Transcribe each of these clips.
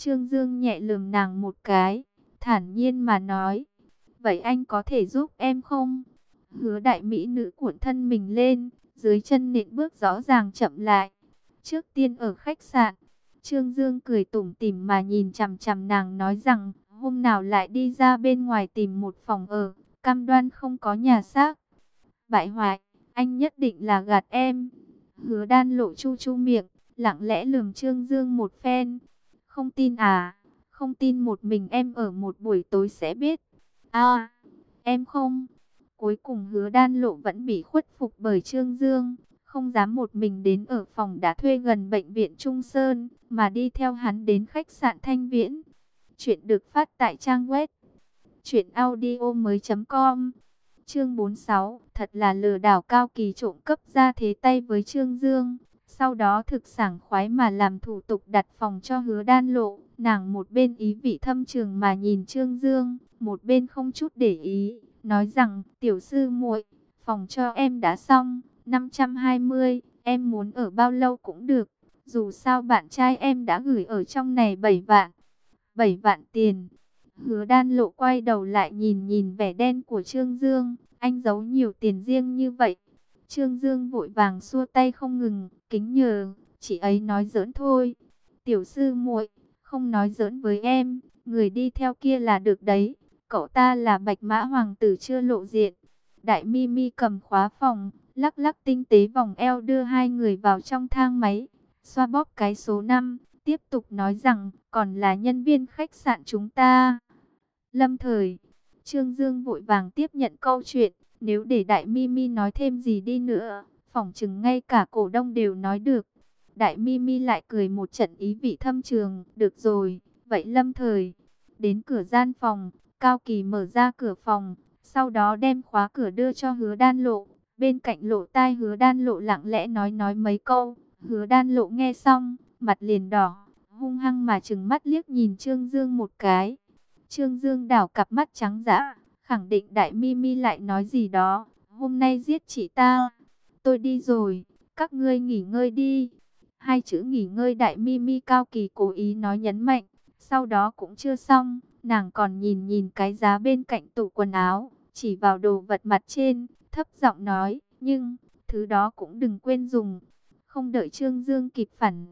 Trương Dương nhẹ lườm nàng một cái, thản nhiên mà nói, vậy anh có thể giúp em không? Hứa đại mỹ nữ cuộn thân mình lên, dưới chân nện bước rõ ràng chậm lại. Trước tiên ở khách sạn, Trương Dương cười tủm tỉm mà nhìn chằm chằm nàng nói rằng, hôm nào lại đi ra bên ngoài tìm một phòng ở, cam đoan không có nhà xác. Bại hoại, anh nhất định là gạt em. Hứa Đan Lộ chu chu miệng, lặng lẽ lườm Trương Dương một phen. Không tin à? Không tin một mình em ở một buổi tối sẽ biết. À, em không. Cuối cùng Hứa Đan Lộ vẫn bị khuất phục bởi Trương Dương, không dám một mình đến ở phòng đã thuê gần bệnh viện Trung Sơn, mà đi theo hắn đến khách sạn Thanh Viễn. Chuyện được phát tại trang web truyệnaudiomoi.com. Chương 46, thật là lừa đảo. Cao Kỳ trộm cắp ra thế tay với Trương Dương, sau đó thực sảng khoái mà làm thủ tục đặt phòng cho Hứa Đan Lộ. Nàng một bên ý vị thâm trường mà nhìn Trương Dương, một bên không chút để ý, nói rằng, tiểu sư muội, phòng cho em đã xong, 520, em muốn ở bao lâu cũng được, dù sao bạn trai em đã gửi ở trong này 7 vạn. 7 vạn tiền. Hứa Đan Lộ quay đầu lại nhìn nhìn vẻ đen của Trương Dương, anh giấu nhiều tiền riêng như vậy. Trương Dương vội vàng xua tay không ngừng, kính nhờ, chị ấy nói giỡn thôi. Tiểu sư muội, không nói giỡn với em, người đi theo kia là được đấy, cậu ta là Bạch Mã hoàng tử chưa lộ diện. Đại Mimi cầm khóa phòng, lắc lắc tinh tế vòng eo đưa hai người vào trong thang máy, xoa bóp cái số 5. Tiếp tục nói rằng, còn là nhân viên khách sạn chúng ta. Lâm Thời, Trương Dương vội vàng tiếp nhận câu chuyện, nếu để Đại Mimi nói thêm gì đi nữa, phỏng chừng ngay cả cổ đông đều nói được. Đại Mimi lại cười một trận ý vị thâm trường, được rồi, vậy Lâm Thời. Đến cửa gian phòng, Cao Kỳ mở ra cửa phòng, sau đó đem khóa cửa đưa cho Hứa Đan Lộ. Bên cạnh lỗ tai Hứa Đan Lộ lặng lẽ nói mấy câu, Hứa Đan Lộ nghe xong, mặt liền đỏ, hung hăng mà trừng mắt liếc nhìn Trương Dương một cái. Trương Dương đảo cặp mắt trắng dã, khẳng định Đại Mimi lại nói gì đó, hôm nay giết chị ta. Tôi đi rồi, các ngươi nghỉ ngơi đi. Hai chữ nghỉ ngơi Đại Mimi Cao Kỳ cố ý nói nhấn mạnh, sau đó cũng chưa xong, nàng còn nhìn nhìn cái giá bên cạnh tủ quần áo, chỉ vào đồ vật mặt trên, thấp giọng nói, nhưng, thứ đó cũng đừng quên dùng. Không đợi Trương Dương kịp phản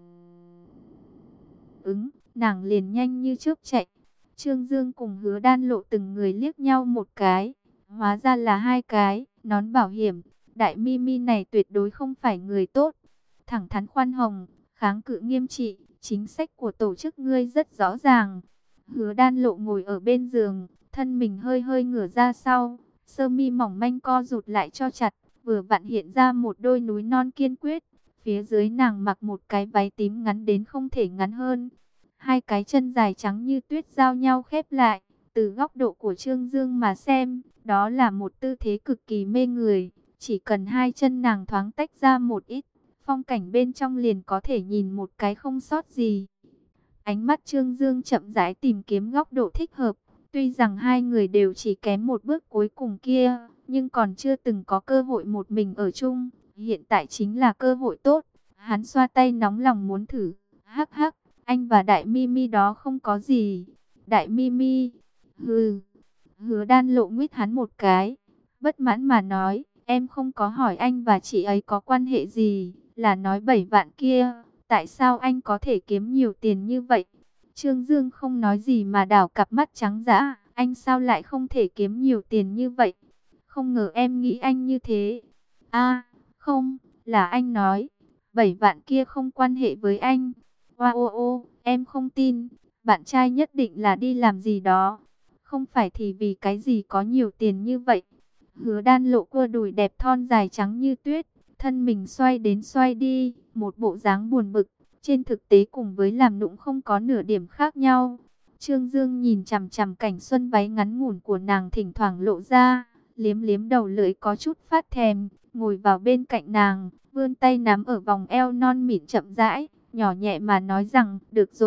ứng, nàng liền nhanh như chớp chạy. Trương Dương cùng Hứa Đan Lộ từng người liếc nhau một cái, hóa ra là hai cái nón bảo hiểm. Đại Mimi này tuyệt đối không phải người tốt, thẳng thắn khoan hồng, kháng cự nghiêm trị, chính sách của tổ chức ngươi rất rõ ràng. Hứa Đan Lộ ngồi ở bên giường, thân mình hơi hơi ngửa ra sau, sơ mi mỏng manh co rụt lại cho chặt, vừa vặn hiện ra một đôi núi non kiên quyết. Phía dưới nàng mặc một cái váy tím ngắn đến không thể ngắn hơn. Hai cái chân dài trắng như tuyết giao nhau khép lại. Từ góc độ của Trương Dương mà xem, đó là một tư thế cực kỳ mê người. Chỉ cần hai chân nàng thoáng tách ra một ít, phong cảnh bên trong liền có thể nhìn một cái không sót gì. Ánh mắt Trương Dương chậm rãi tìm kiếm góc độ thích hợp. Tuy rằng hai người đều chỉ kém một bước cuối cùng kia, nhưng còn chưa từng có cơ hội một mình ở chung. Hiện tại chính là cơ hội tốt. Hắn xoa tay nóng lòng muốn thử. Hắc hắc, anh và Đại Mimi đó không có gì. Đại Mimi, hừ. Hứa Đan Lộ nguyết hắn một cái, bất mãn mà nói, em không có hỏi anh và chị ấy có quan hệ gì, là nói 7 vạn kia, tại sao anh có thể kiếm nhiều tiền như vậy? Trương Dương không nói gì mà đảo cặp mắt trắng dã, anh sao lại không thể kiếm nhiều tiền như vậy? Không ngờ em nghĩ anh như thế. À, không, là anh nói, 7 vạn kia không quan hệ với anh. Wow, em không tin, bạn trai nhất định là đi làm gì đó. Không phải thì vì cái gì có nhiều tiền như vậy. Hứa Đan Lộ cua đùi đẹp thon dài trắng như tuyết, thân mình xoay đến xoay đi, một bộ dáng buồn bực. Trên thực tế cùng với làm nũng không có nửa điểm khác nhau. Trương Dương nhìn chằm chằm cảnh xuân váy ngắn ngủn của nàng thỉnh thoảng lộ ra, liếm liếm đầu lưỡi có chút phát thèm, ngồi vào bên cạnh nàng, vươn tay nắm ở vòng eo non mịn chậm rãi, nhỏ nhẹ mà nói rằng,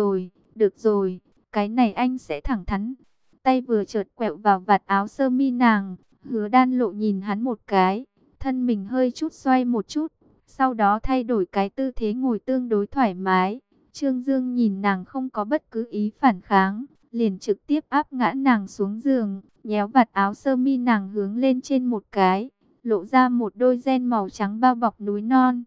được rồi, cái này anh sẽ thẳng thắn. Tay vừa chợt quẹo vào vạt áo sơ mi nàng, Hứa Đan Lộ nhìn hắn một cái, thân mình hơi chút xoay một chút, sau đó thay đổi cái tư thế ngồi tương đối thoải mái, Trương Dương nhìn nàng không có bất cứ ý phản kháng, liền trực tiếp áp ngã nàng xuống giường, nhéo vạt áo sơ mi nàng hướng lên trên một cái, lộ ra một đôi ren màu trắng bao bọc núi non.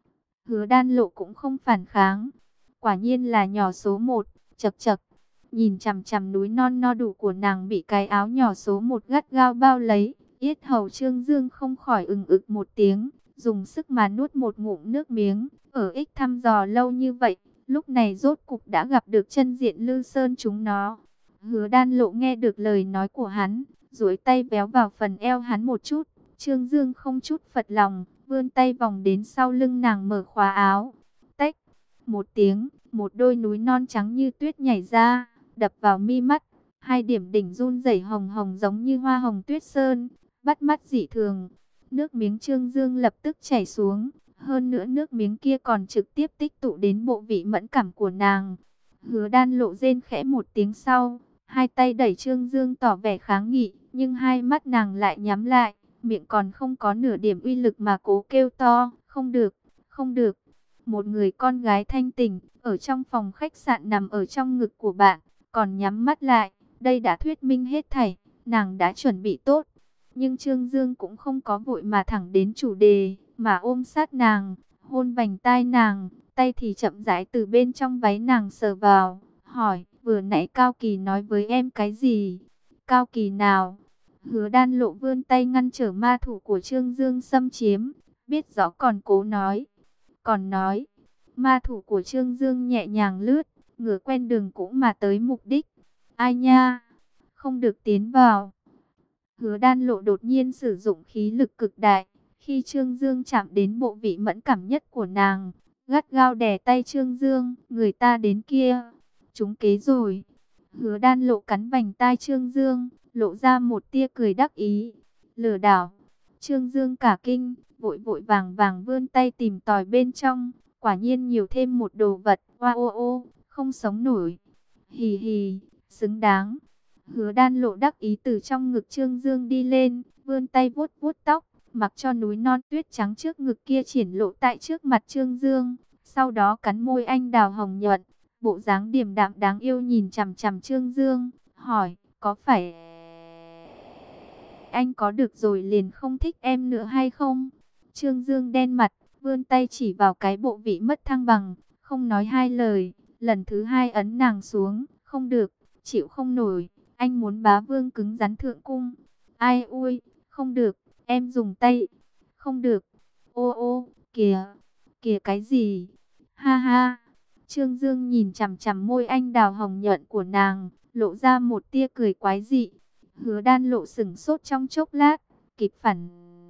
Hứa Đan Lộ cũng không phản kháng, quả nhiên là nhỏ số một, chậc chậc. Nhìn chằm chằm núi non no đủ của nàng bị cái áo nhỏ số một gắt gao bao lấy, yết hầu Trương Dương không khỏi ừng ực một tiếng, dùng sức mà nuốt một ngụm nước miếng. Ở ích thăm dò lâu như vậy, lúc này rốt cục đã gặp được chân diện Lư Sơn chúng nó. Hứa Đan Lộ nghe được lời nói của hắn, duỗi tay véo vào phần eo hắn một chút. Trương Dương không chút phật lòng, vươn tay vòng đến sau lưng nàng mở khóa áo. Tách, một tiếng, một đôi núi non trắng như tuyết nhảy ra, đập vào mi mắt. Hai điểm đỉnh run rẩy hồng hồng giống như hoa hồng tuyết sơn, bắt mắt dị thường. Nước miếng Trương Dương lập tức chảy xuống, hơn nữa nước miếng kia còn trực tiếp tích tụ đến bộ vị mẫn cảm của nàng. Hứa Đan Lộ rên khẽ một tiếng sau, hai tay đẩy Trương Dương tỏ vẻ kháng nghị, nhưng hai mắt nàng lại nhắm lại, miệng còn không có nửa điểm uy lực mà cố kêu to, không được, không được. Một người con gái thanh tỉnh, ở trong phòng khách sạn nằm ở trong ngực của bạn, còn nhắm mắt lại, đây đã thuyết minh hết thảy, nàng đã chuẩn bị tốt. Nhưng Trương Dương cũng không có vội mà thẳng đến chủ đề, mà ôm sát nàng, hôn vành tai nàng, tay thì chậm rãi từ bên trong váy nàng sờ vào, hỏi, vừa nãy Cao Kỳ nói với em cái gì? Cao Kỳ nào? Hứa Đan Lộ vươn tay ngăn trở ma thủ của Trương Dương xâm chiếm, biết rõ còn cố nói. Còn nói, ma thủ của Trương Dương nhẹ nhàng lướt, ngửa quen đường cũ mà tới mục đích. Ai nha, không được tiến vào. Hứa Đan Lộ đột nhiên sử dụng khí lực cực đại, khi Trương Dương chạm đến bộ vị mẫn cảm nhất của nàng, gắt gao đè tay Trương Dương, người ta đến kia, trúng kế rồi. Hứa Đan Lộ cắn vành tai Trương Dương, lộ ra một tia cười đắc ý. Lừa đảo. Trương Dương cả kinh, vội vội vàng vàng vươn tay tìm tòi bên trong, quả nhiên nhiều thêm một đồ vật. Oa ô ô, không sống nổi. Hì hì, xứng đáng. Hứa Đan Lộ đắc ý từ trong ngực Trương Dương đi lên, vươn tay vuốt vuốt tóc, mặc cho núi non tuyết trắng trước ngực kia triển lộ tại trước mặt Trương Dương, sau đó cắn môi anh đào hồng nhuận, bộ dáng điềm đạm đáng yêu nhìn chằm chằm Trương Dương, hỏi, có phải anh có được rồi liền không thích em nữa hay không? Trương Dương đen mặt, vươn tay chỉ vào cái bộ vị mất thăng bằng, không nói hai lời, lần thứ hai ấn nàng xuống, không được, chịu không nổi, anh muốn bá vương cứng rắn thượng cung. Ai ui, không được, em dùng tay, không được, ô ô, kìa, kìa cái gì, ha ha. Trương Dương nhìn chằm chằm môi anh đào hồng nhuận của nàng, lộ ra một tia cười quái dị. Hứa Đan Lộ sững sốt trong chốc lát, kịp phản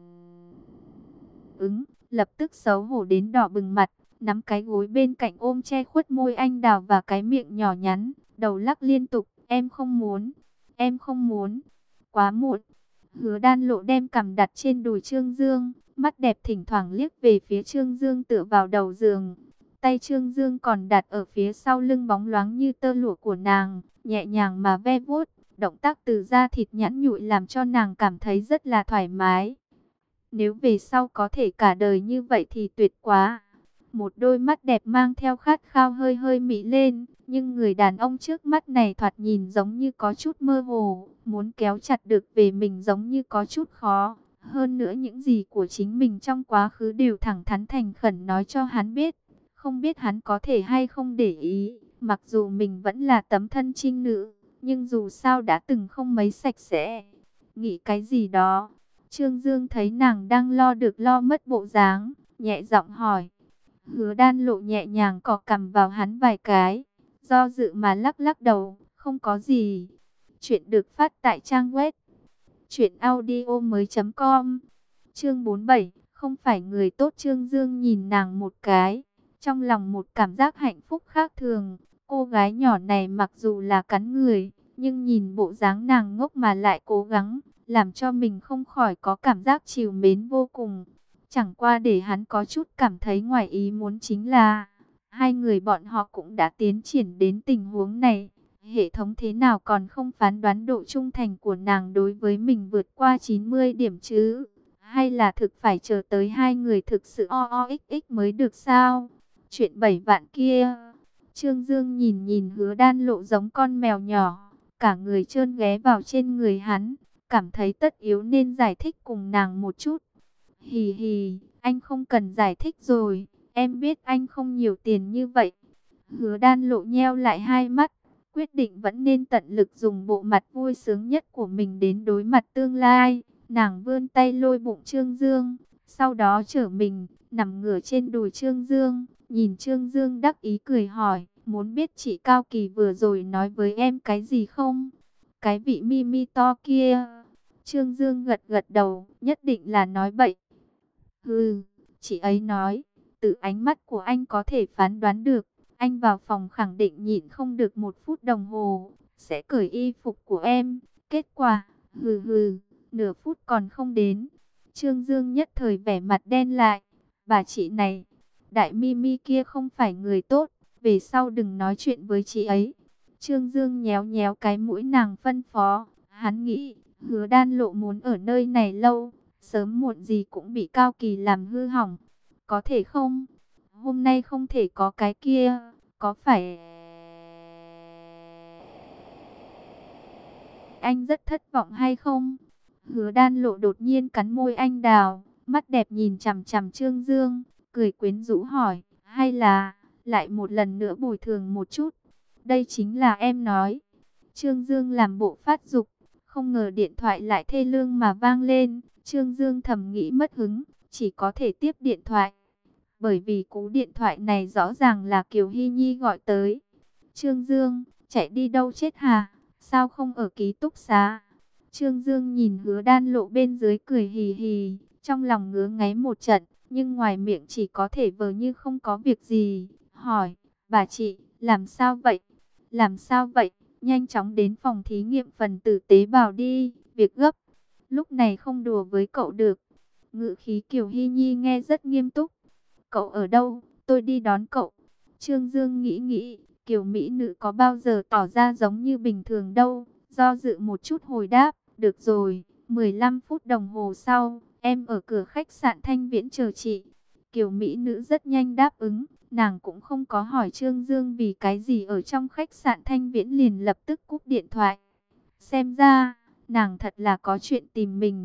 ứng, lập tức xấu hổ đến đỏ bừng mặt, nắm cái gối bên cạnh ôm che khuất môi anh đào và cái miệng nhỏ nhắn, đầu lắc liên tục, em không muốn, em không muốn, quá muộn. Hứa Đan Lộ đem cằm đặt trên đùi Trương Dương, mắt đẹp thỉnh thoảng liếc về phía Trương Dương tựa vào đầu giường. Tay Trương Dương còn đặt ở phía sau lưng bóng loáng như tơ lụa của nàng, nhẹ nhàng mà ve vuốt, động tác từ da thịt nhẵn nhụi làm cho nàng cảm thấy rất là thoải mái. Nếu về sau có thể cả đời như vậy thì tuyệt quá. Một đôi mắt đẹp mang theo khát khao hơi hơi mị lên, nhưng người đàn ông trước mắt này thoạt nhìn giống như có chút mơ hồ, muốn kéo chặt được về mình giống như có chút khó. Hơn nữa những gì của chính mình trong quá khứ đều thẳng thắn thành khẩn nói cho hắn biết. Không biết hắn có thể hay không để ý, mặc dù mình vẫn là tấm thân trinh nữ, nhưng dù sao đã từng không mấy sạch sẽ. Nghĩ cái gì đó, Trương Dương thấy nàng đang lo được lo mất bộ dáng, nhẹ giọng hỏi. Hứa Đan Lộ nhẹ nhàng cọ cằm vào hắn vài cái, do dự mà lắc lắc đầu, không có gì. Chuyện được phát tại trang web truyệnaudiomoi.com. Chương 47, không phải người tốt. Trương Dương nhìn nàng một cái, trong lòng một cảm giác hạnh phúc khác thường. Cô gái nhỏ này mặc dù là cắn người, nhưng nhìn bộ dáng nàng ngốc mà lại cố gắng, làm cho mình không khỏi có cảm giác trìu mến vô cùng. Chẳng qua để hắn có chút cảm thấy ngoài ý muốn chính là, hai người bọn họ cũng đã tiến triển đến tình huống này. Hệ thống thế nào còn không phán đoán độ trung thành của nàng đối với mình vượt qua 90 điểm chứ? Hay là thực phải chờ tới hai người thực sự o o ích ích mới được sao? Chuyện 7 vạn kia, Trương Dương nhìn nhìn Hứa Đan Lộ giống con mèo nhỏ, cả người trơn ghé vào trên người hắn, cảm thấy tất yếu nên giải thích cùng nàng một chút. Hì hì, anh không cần giải thích rồi, em biết anh không nhiều tiền như vậy. Hứa Đan Lộ nheo lại hai mắt, quyết định vẫn nên tận lực dùng bộ mặt vui sướng nhất của mình đến đối mặt tương lai. Nàng vươn tay lôi bụng Trương Dương, sau đó trở mình, nằm ngửa trên đùi Trương Dương, nhìn Trương Dương đắc ý cười hỏi, muốn biết chị Cao Kỳ vừa rồi nói với em cái gì không? Cái vị Mimi to kia. Trương Dương gật gật đầu, nhất định là nói bậy. Hừ, chị ấy nói, từ ánh mắt của anh có thể phán đoán được, anh vào phòng khẳng định nhịn không được 1 phút đồng hồ, sẽ cởi y phục của em. Kết quả, hừ hừ, nửa phút còn không đến. Trương Dương nhất thời vẻ mặt đen lại. Bà chị này, đại Mimi kia không phải người tốt, về sau đừng nói chuyện với chị ấy. Trương Dương nhéo nhéo cái mũi nàng phân phó, hắn nghĩ, Hứa Đan Lộ muốn ở nơi này lâu, sớm muộn gì cũng bị Cao Kỳ làm hư hỏng. Có thể không? Hôm nay không thể có cái kia, có phải anh rất thất vọng hay không? Hứa Đan Lộ đột nhiên cắn môi anh đào, mắt đẹp nhìn chằm chằm Trương Dương, cười quyến rũ hỏi, hay là lại một lần nữa bồi thường một chút? Đây chính là em nói. Trương Dương làm bộ phát dục, không ngờ điện thoại lại thê lương mà vang lên. Trương Dương thầm nghĩ mất hứng, chỉ có thể tiếp điện thoại. Bởi vì cú điện thoại này rõ ràng là Kiều Hy Nhi gọi tới. Trương Dương, chạy đi đâu chết hả? Sao không ở ký túc xá? Trương Dương nhìn Hứa Đan Lộ bên dưới cười hì hì, trong lòng ngứa ngáy một trận, nhưng ngoài miệng chỉ có thể vờ như không có việc gì. Hỏi, bà chị, làm sao vậy? Làm sao vậy? Nhanh chóng đến phòng thí nghiệm phần tử tế bào đi, việc gấp. Lúc này không đùa với cậu được. Ngữ khí Kiều Hy Nhi nghe rất nghiêm túc. Cậu ở đâu? Tôi đi đón cậu. Trương Dương nghĩ nghĩ, Kiều Mỹ nữ có bao giờ tỏ ra giống như bình thường đâu. Do dự một chút hồi đáp, được rồi, 15 phút đồng hồ sau, em ở cửa khách sạn Thanh Viễn chờ chị. Kiều Mỹ nữ rất nhanh đáp ứng, nàng cũng không có hỏi Trương Dương vì cái gì ở trong khách sạn Thanh Viễn liền lập tức cúp điện thoại. Xem ra, nàng thật là có chuyện tìm mình.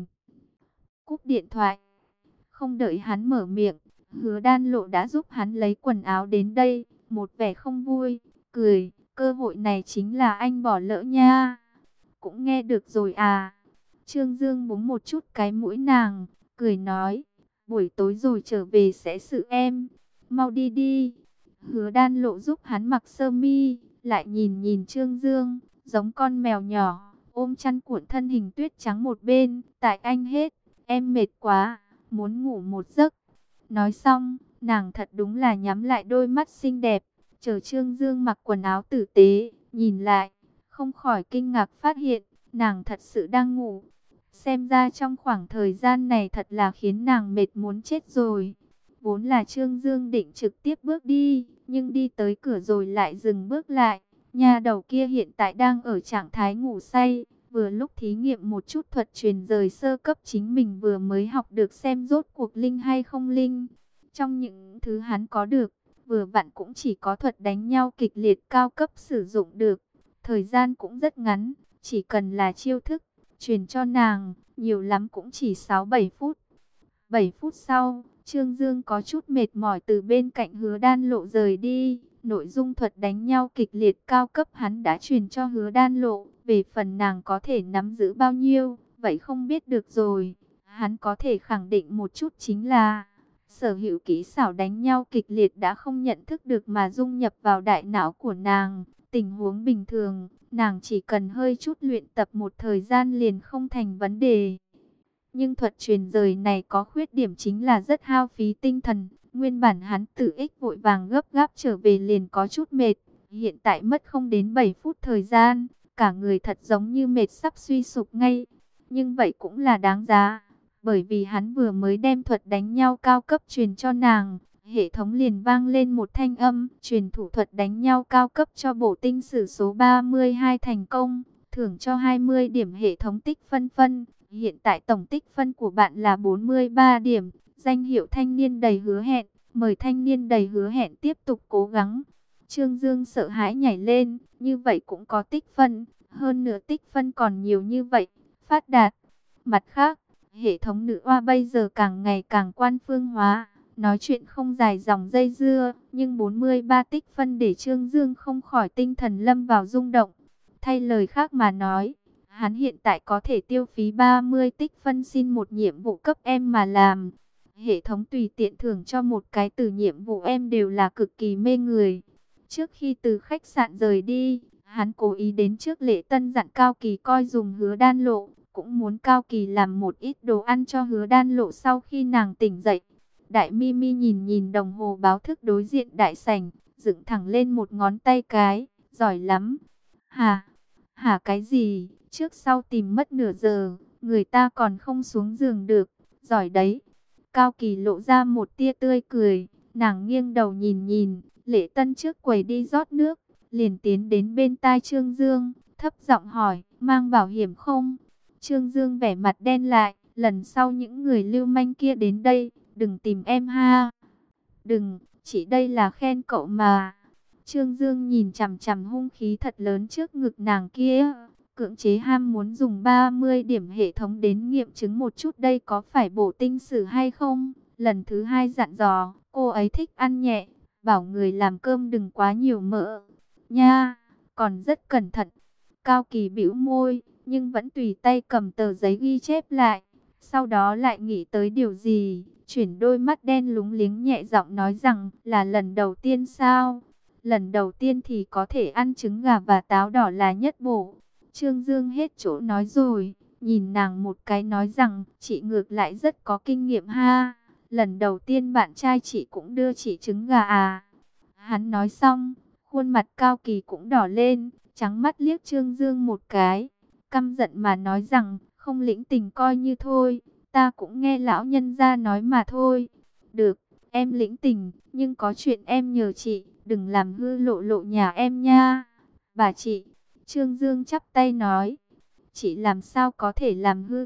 Cúp điện thoại, không đợi hắn mở miệng, Hứa Đan Lộ đã giúp hắn lấy quần áo đến đây, một vẻ không vui, cười, cơ hội này chính là anh bỏ lỡ nha. Cũng nghe được rồi à. Trương Dương búng một chút cái mũi nàng, cười nói, buổi tối rồi trở về sẽ xử em, mau đi đi. Hứa Đan Lộ giúp hắn mặc sơ mi, lại nhìn nhìn Trương Dương, giống con mèo nhỏ, ôm chăn cuộn thân hình tuyết trắng một bên, tại anh hết, em mệt quá, muốn ngủ một giấc. Nói xong, nàng thật đúng là nhắm lại đôi mắt xinh đẹp, chờ Trương Dương mặc quần áo tử tế, nhìn lại, không khỏi kinh ngạc phát hiện, nàng thật sự đang ngủ. Xem ra trong khoảng thời gian này thật là khiến nàng mệt muốn chết rồi. Vốn là Trương Dương định trực tiếp bước đi, nhưng đi tới cửa rồi lại dừng bước lại. Nhà đầu kia hiện tại đang ở trạng thái ngủ say, vừa lúc thí nghiệm một chút thuật truyền rời sơ cấp chính mình vừa mới học được xem rốt cuộc linh hay không linh. Trong những thứ hắn có được, vừa vặn cũng chỉ có thuật đánh nhau kịch liệt cao cấp sử dụng được. Thời gian cũng rất ngắn, chỉ cần là chiêu thức, truyền cho nàng, nhiều lắm cũng chỉ 6-7 phút. 7 phút sau, Trương Dương có chút mệt mỏi từ bên cạnh Hứa Đan Lộ rời đi. Nội dung thuật đánh nhau kịch liệt cao cấp hắn đã truyền cho Hứa Đan Lộ. Về phần nàng có thể nắm giữ bao nhiêu, vậy không biết được rồi. Hắn có thể khẳng định một chút chính là sở hữu kỹ xảo đánh nhau kịch liệt đã không nhận thức được mà dung nhập vào đại não của nàng. Tình huống bình thường, nàng chỉ cần hơi chút luyện tập một thời gian liền không thành vấn đề. Nhưng thuật truyền rời này có khuyết điểm chính là rất hao phí tinh thần. Nguyên bản hắn tự ích vội vàng gấp gáp trở về liền có chút mệt. Hiện tại mất không đến 7 phút thời gian, cả người thật giống như mệt sắp suy sụp ngay. Nhưng vậy cũng là đáng giá, bởi vì hắn vừa mới đem thuật đánh nhau cao cấp truyền cho nàng. Hệ thống liền vang lên một thanh âm, truyền thủ thuật đánh nhau cao cấp cho bổ tinh sử số 32 thành công, thưởng cho 20 điểm hệ thống tích phân phân. Hiện tại tổng tích phân của bạn là 43 điểm, danh hiệu thanh niên đầy hứa hẹn, mời thanh niên đầy hứa hẹn tiếp tục cố gắng. Trương Dương sợ hãi nhảy lên, như vậy cũng có tích phân, hơn nữa tích phân còn nhiều như vậy, phát đạt. Mặt khác, hệ thống nữ oa bây giờ càng ngày càng quan phương hóa, nói chuyện không dài dòng dây dưa, nhưng 43 tích phân để Trương Dương không khỏi tinh thần lâm vào rung động. Thay lời khác mà nói, hắn hiện tại có thể tiêu phí 30 tích phân xin một nhiệm vụ cấp em mà làm. Hệ thống tùy tiện thưởng cho một cái từ nhiệm vụ em đều là cực kỳ mê người. Trước khi từ khách sạn rời đi, hắn cố ý đến trước Lệ Tân dặn Cao Kỳ coi dùng Hứa Đan Lộ, cũng muốn Cao Kỳ làm một ít đồ ăn cho Hứa Đan Lộ sau khi nàng tỉnh dậy. Đại Mimi nhìn nhìn đồng hồ báo thức đối diện đại sảnh, dựng thẳng lên một ngón tay cái, giỏi lắm. Hả cái gì, trước sau tìm mất nửa giờ, người ta còn không xuống giường được, giỏi đấy. Cao Kỳ lộ ra một tia tươi cười, nàng nghiêng đầu nhìn nhìn, Lệ Tân trước quầy đi rót nước, liền tiến đến bên tai Trương Dương, thấp giọng hỏi, mang bảo hiểm không? Trương Dương vẻ mặt đen lại, lần sau những người lưu manh kia đến đây, đừng tìm em ha. Đừng, chỉ đây là khen cậu mà. Trương Dương nhìn chằm chằm hung khí thật lớn trước ngực nàng kia, cưỡng chế ham muốn dùng 30 điểm hệ thống đến nghiệm chứng một chút đây có phải bổ tinh sử hay không. Lần thứ hai dặn dò, cô ấy thích ăn nhẹ, bảo người làm cơm đừng quá nhiều mỡ. Nha, còn rất cẩn thận. Cao Kỳ bĩu môi, nhưng vẫn tùy tay cầm tờ giấy ghi chép lại. Sau đó lại nghĩ tới điều gì, chuyển đôi mắt đen lúng liếng nhẹ giọng nói rằng là lần đầu tiên sao? Lần đầu tiên thì có thể ăn trứng gà và táo đỏ là nhất bổ. Trương Dương hết chỗ nói rồi, nhìn nàng một cái nói rằng chị ngược lại rất có kinh nghiệm ha. Lần đầu tiên bạn trai chị cũng đưa chị trứng gà à? Hắn nói xong, khuôn mặt Cao Kỳ cũng đỏ lên, trắng mắt liếc Trương Dương một cái, căm giận mà nói rằng không lĩnh tình coi như thôi, ta cũng nghe lão nhân gia nói mà thôi. Được, em lĩnh tình, nhưng có chuyện em nhờ chị, đừng làm hư lộ lộ nhà em nha. Bà chị, Trương Dương chắp tay nói, chị làm sao có thể làm hư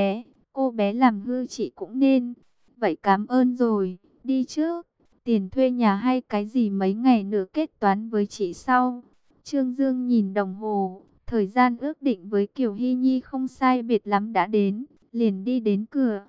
cô bé làm hư chị cũng nên. Vậy cảm ơn rồi, đi trước, tiền thuê nhà hay cái gì mấy ngày nữa kết toán với chị sau. Trương Dương nhìn đồng hồ, thời gian ước định với Kiều Hy Nhi không sai biệt lắm đã đến, liền đi đến cửa.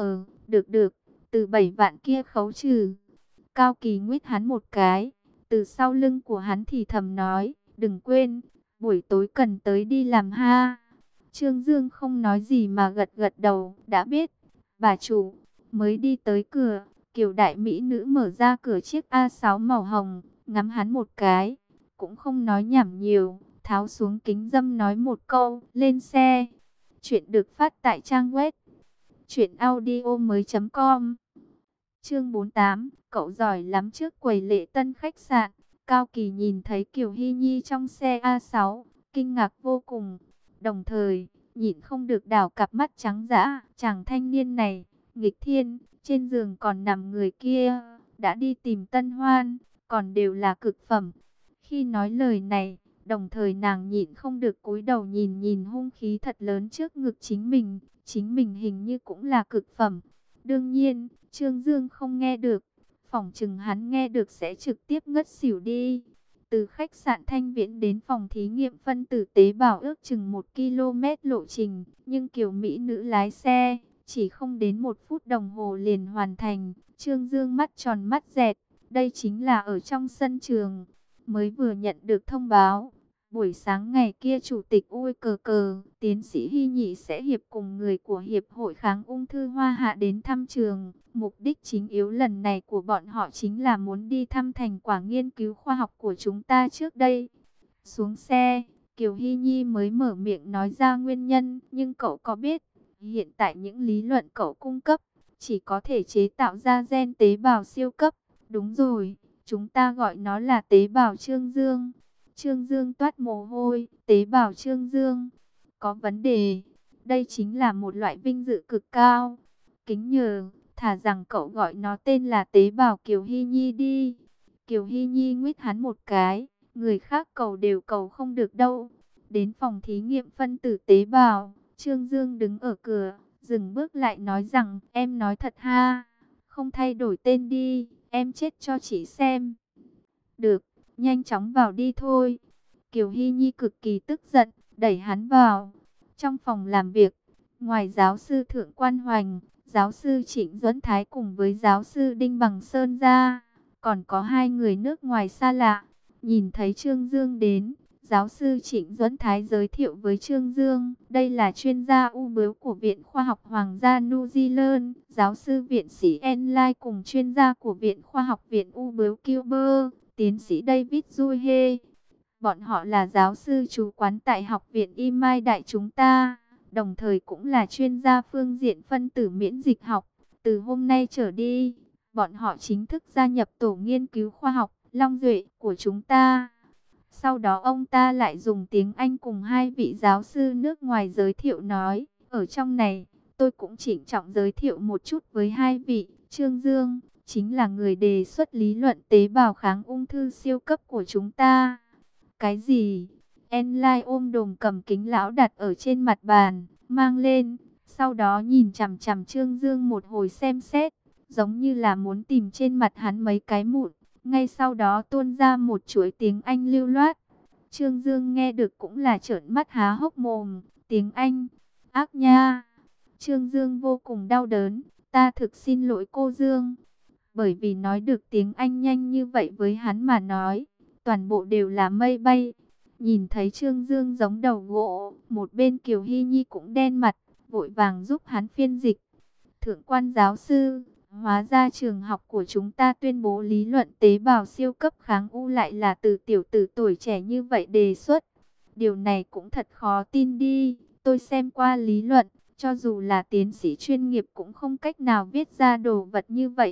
Được, từ 7 vạn kia khấu trừ. Cao Kỳ nguyết hắn một cái, từ sau lưng của hắn thì thầm nói, đừng quên, buổi tối cần tới đi làm ha. Trương Dương không nói gì mà gật gật đầu, đã biết. Bà chủ, mới đi tới cửa, Kiều đại mỹ nữ mở ra cửa chiếc A6 màu hồng, ngắm hắn một cái, cũng không nói nhảm nhiều, tháo xuống kính dâm nói một câu, lên xe. Chuyện được phát tại trang web truyệnaudiomoi.com. Chương 48, cậu giỏi lắm. Trước quầy Lệ Tân khách sạn, Cao Kỳ nhìn thấy Kiều Hy Nhi trong xe A6, kinh ngạc vô cùng, đồng thời nhịn không được đảo cặp mắt trắng dã, chàng thanh niên này, nghịch thiên, trên giường còn nằm người kia, đã đi tìm Tân Hoan, còn đều là cực phẩm. Khi nói lời này, đồng thời nàng nhịn không được cúi đầu nhìn nhìn hung khí thật lớn trước ngực chính mình hình như cũng là cực phẩm. Đương nhiên, Trương Dương không nghe được, phỏng chừng hắn nghe được sẽ trực tiếp ngất xỉu đi. Từ khách sạn Thanh Viễn đến phòng thí nghiệm phân tử tế bào ước chừng 1 km lộ trình, nhưng kiểu mỹ nữ lái xe, chỉ không đến 1 phút đồng hồ liền hoàn thành. Trương Dương mắt tròn mắt dẹt, đây chính là ở trong sân trường. Mới vừa nhận được thông báo, buổi sáng ngày kia chủ tịch UCCR, tiến sĩ Hy Nhị sẽ hiệp cùng người của Hiệp hội Kháng ung thư Hoa Hạ đến thăm trường. Mục đích chính yếu lần này của bọn họ chính là muốn đi thăm thành quả nghiên cứu khoa học của chúng ta trước đây. Xuống xe, Kiều Hy Nhi mới mở miệng nói ra nguyên nhân, nhưng cậu có biết, hiện tại những lý luận cậu cung cấp, chỉ có thể chế tạo ra gen tế bào siêu cấp. Đúng rồi, chúng ta gọi nó là tế bào Trương Dương. Trương Dương toát mồ hôi, tế bào Trương Dương. Có vấn đề, đây chính là một loại vinh dự cực cao. Kính nhờ, thà rằng cậu gọi nó tên là tế bào Kiều Hy Nhi đi. Kiều Hy Nhi nguyết hắn một cái, người khác cầu đều cầu không được đâu. Đến phòng thí nghiệm phân tử tế bào, Trương Dương đứng ở cửa, dừng bước lại nói rằng, em nói thật ha, không thay đổi tên đi, em chết cho chị xem. Được, nhanh chóng vào đi thôi. Kiều Hy Nhi cực kỳ tức giận, đẩy hắn vào. Trong phòng làm việc, ngoài giáo sư Thượng Quan Hoành, giáo sư Trịnh Duẫn Thái cùng với giáo sư Đinh Bằng Sơn ra, còn có hai người nước ngoài xa lạ. Nhìn thấy Trương Dương đến, giáo sư Trịnh Duẫn Thái giới thiệu với Trương Dương, đây là chuyên gia u bướu của Viện Khoa học Hoàng gia New Zealand, giáo sư viện sĩ Enlai cùng chuyên gia của Viện Khoa học Viện u bướu Gilbert, tiến sĩ David Duhe. Bọn họ là giáo sư trú quán tại Học viện Y Mai Đại chúng ta, đồng thời cũng là chuyên gia phương diện phân tử miễn dịch học. Từ hôm nay trở đi, bọn họ chính thức gia nhập tổ nghiên cứu khoa học Long Duệ của chúng ta. Sau đó ông ta lại dùng tiếng Anh cùng hai vị giáo sư nước ngoài giới thiệu nói, ở trong này, tôi cũng trịnh trọng giới thiệu một chút với hai vị. Trương Dương, chính là người đề xuất lý luận tế bào kháng ung thư siêu cấp của chúng ta. Cái gì? Enlai ôm đồm cầm kính lão đặt ở trên mặt bàn, mang lên, sau đó nhìn chằm chằm Trương Dương một hồi xem xét, giống như là muốn tìm trên mặt hắn mấy cái mụn. Ngay sau đó tuôn ra một chuỗi tiếng Anh lưu loát. Trương Dương nghe được cũng là trợn mắt há hốc mồm. Tiếng Anh, ác nha. Trương Dương vô cùng đau đớn. Ta thực xin lỗi cô Dương. Bởi vì nói được tiếng Anh nhanh như vậy với hắn mà nói, toàn bộ đều là mây bay. Nhìn thấy Trương Dương giống đầu gỗ, một bên Kiều Hy Nhi cũng đen mặt, vội vàng giúp hắn phiên dịch. Thượng quan giáo sư, hóa ra trường học của chúng ta tuyên bố lý luận tế bào siêu cấp kháng u lại là từ tiểu tử tuổi trẻ như vậy đề xuất. Điều này cũng thật khó tin đi. Tôi xem qua lý luận, cho dù là tiến sĩ chuyên nghiệp cũng không cách nào viết ra đồ vật như vậy.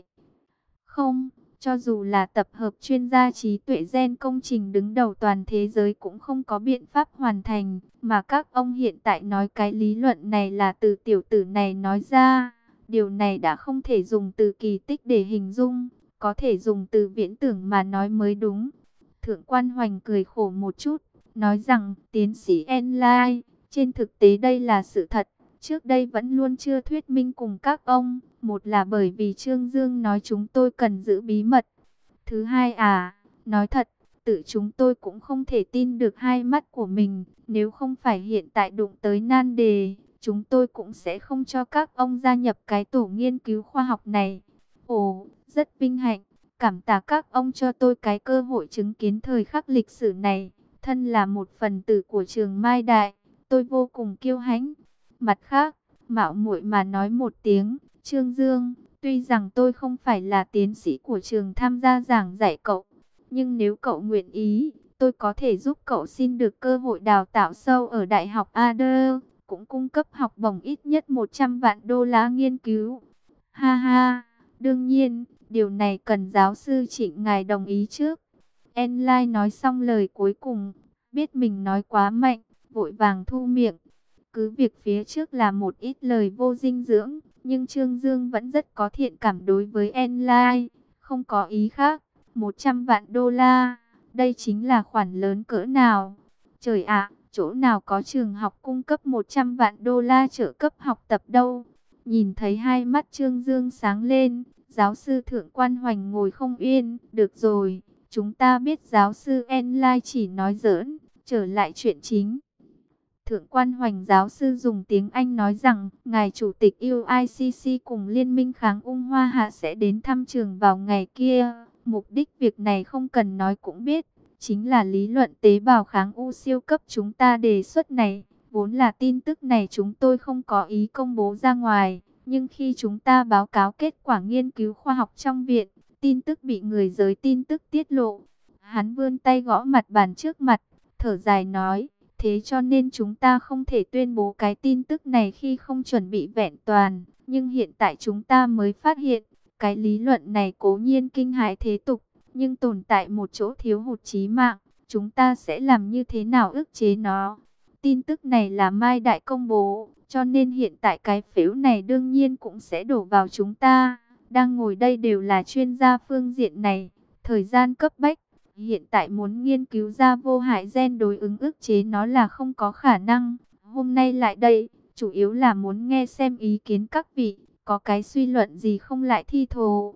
Không, cho dù là tập hợp chuyên gia trí tuệ gen công trình đứng đầu toàn thế giới cũng không có biện pháp hoàn thành. Mà các ông hiện tại nói cái lý luận này là từ tiểu tử này nói ra. Điều này đã không thể dùng từ kỳ tích để hình dung, có thể dùng từ viễn tưởng mà nói mới đúng. Thượng quan Hoành cười khổ một chút, nói rằng tiến sĩ Enlai, trên thực tế đây là sự thật. Trước đây vẫn luôn chưa thuyết minh cùng các ông. Một là bởi vì Trương Dương nói chúng tôi cần giữ bí mật. Thứ hai nói thật, tự chúng tôi cũng không thể tin được hai mắt của mình. Nếu không phải hiện tại đụng tới nan đề, chúng tôi cũng sẽ không cho các ông gia nhập cái tổ nghiên cứu khoa học này. Ồ, rất vinh hạnh. Cảm tạ các ông cho tôi cái cơ hội chứng kiến thời khắc lịch sử này. Thân là một phần tử của trường Mai Đại, tôi vô cùng kiêu hãnh. Mặt khác, mạo muội mà nói một tiếng, Trương Dương, tuy rằng tôi không phải là tiến sĩ của trường tham gia giảng dạy cậu, nhưng nếu cậu nguyện ý, tôi có thể giúp cậu xin được cơ hội đào tạo sâu ở Đại học Ader, cũng cung cấp học bổng ít nhất 100 vạn đô la nghiên cứu. Ha ha, đương nhiên, điều này cần giáo sư Trịnh ngài đồng ý trước. Enlai nói xong lời cuối cùng, biết mình nói quá mạnh, vội vàng thu miệng. Cứ việc phía trước là một ít lời vô dinh dưỡng, nhưng Trương Dương vẫn rất có thiện cảm đối với Enlai, không có ý khác. 100 vạn đô la, đây chính là khoản lớn cỡ nào? Trời ạ, chỗ nào có trường học cung cấp 100 vạn đô la trợ cấp học tập đâu? Nhìn thấy hai mắt Trương Dương sáng lên, giáo sư Thượng quan Hoành ngồi không yên. Được rồi, chúng ta biết giáo sư Enlai chỉ nói giỡn, trở lại chuyện chính. Thượng quan Hoành giáo sư dùng tiếng Anh nói rằng, Ngài Chủ tịch UICC cùng Liên minh kháng ung Hoa Hạ sẽ đến thăm trường vào ngày kia. Mục đích việc này không cần nói cũng biết, chính là lý luận tế bào kháng u siêu cấp chúng ta đề xuất này. Vốn là tin tức này chúng tôi không có ý công bố ra ngoài, nhưng khi chúng ta báo cáo kết quả nghiên cứu khoa học trong viện, tin tức bị người giới tin tức tiết lộ. Hắn vươn tay gõ mặt bàn trước mặt, thở dài nói, thế cho nên chúng ta không thể tuyên bố cái tin tức này khi không chuẩn bị vẹn toàn. Nhưng hiện tại chúng ta mới phát hiện, cái lý luận này cố nhiên kinh hãi thế tục, nhưng tồn tại một chỗ thiếu hụt chí mạng. Chúng ta sẽ làm như thế nào ức chế nó? Tin tức này là Mai Đại công bố, cho nên hiện tại cái phếu này đương nhiên cũng sẽ đổ vào chúng ta. Đang ngồi đây đều là chuyên gia phương diện này, thời gian cấp bách. Hiện tại muốn nghiên cứu ra vô hại gen đối ứng ức chế nó là không có khả năng. Hôm nay lại đây, chủ yếu là muốn nghe xem ý kiến các vị, có cái suy luận gì không lại thi thố.